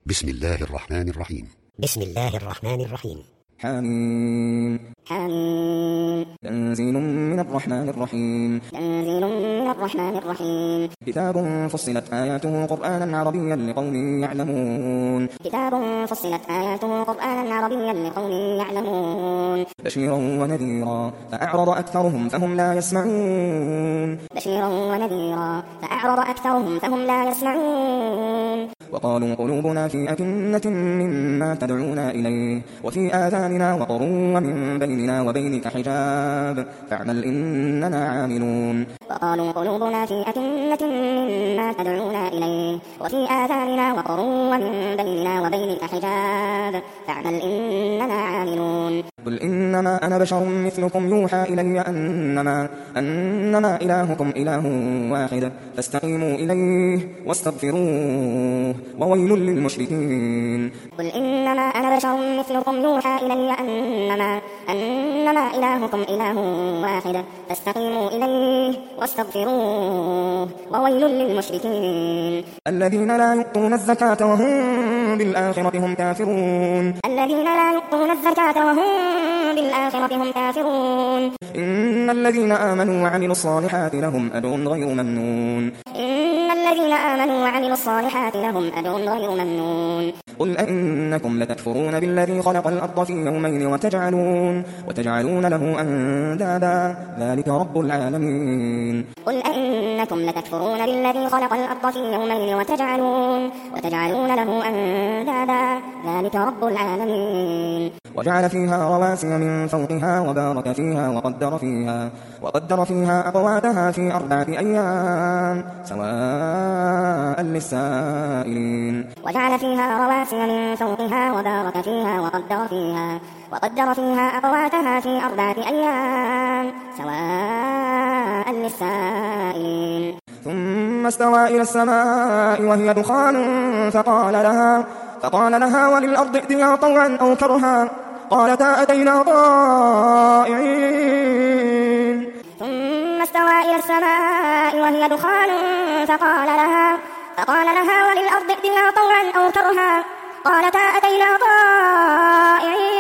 بسم الله الرحمن الرحيم. بسم الله الرحمن الرحيم. حميم. حميم. تنزيل من الرحمن الرحيم. تنزيل من الرحمن الرحيم. كتاب فصلت آياته قرآنا عربيا لقوم يعلمون. كتاب فصلت آياته قرآنا عربيا لقوم يعلمون. بشيرا ونذيرا فأعرض أكثرهم فهم لا يسمعون. بشيرا ونذيرا فأعرض أكثرهم فهم لا يسمعون. وقالوا قلوبنا في أكنة مما تدعونا إليه وفي آذاننا وقر ومن بيننا وبينك حجاب فاعمل إننا عاملون. وقالوا قلوبنا في أكنة مما تدعونا إليه وفي آذاننا وقر ومن بيننا وبينك حجاب فاعمل إننا عاملون. قل إنما أنا بشر مثلكم يوحى إلي أنما إلهكم إله واحد فاستقيموا إليه واستغفروه وويل للمشركين. قل إنما أنا بشر مثلكم يوحى إلي أنما إلهكم إله واحد فاستقيموا إليه واستغفروه وويل للمشركين. الذين لا يؤتون الزكاة وهم بالآخرة هم كافرون. الذين لا يؤتون الزكاة وهم بالآخرة هم كافرون. إن الذين آمنوا وعملوا الصالحات لهم أجر غير ممنون. إن الذين آمنوا وعملوا الصالحات لهم أجر غير ممنون. قل أئنكم لتكفرون بالذي خلق الأرض في يومين وتجعلون له أندادا ذلك رب العالمين. قل أئنكم لتكفرون بالذي خلق الأرض في يومين وتجعلون له أندادا ذلك رب العالمين. وجعل فيها رواسي من فوقها وبارك فيها وقدر فيها أقواتها في 4 أيام سواء للسائلين. وجعل فيها رواسي من فوقها وبارك فيها وقدر فيها أقواتها في 4 أيام سواء للسائلين. ثم استوى إلى السماء وهي دخان فقال لها وللأرض ائتيا طوعا أو كرها قالتا أتينا طائعين. ثم استوى إلى السماء وهي دخان فقال لها وللأرض ائتيا طوعا أو كرها قالتا أتينا طائعين.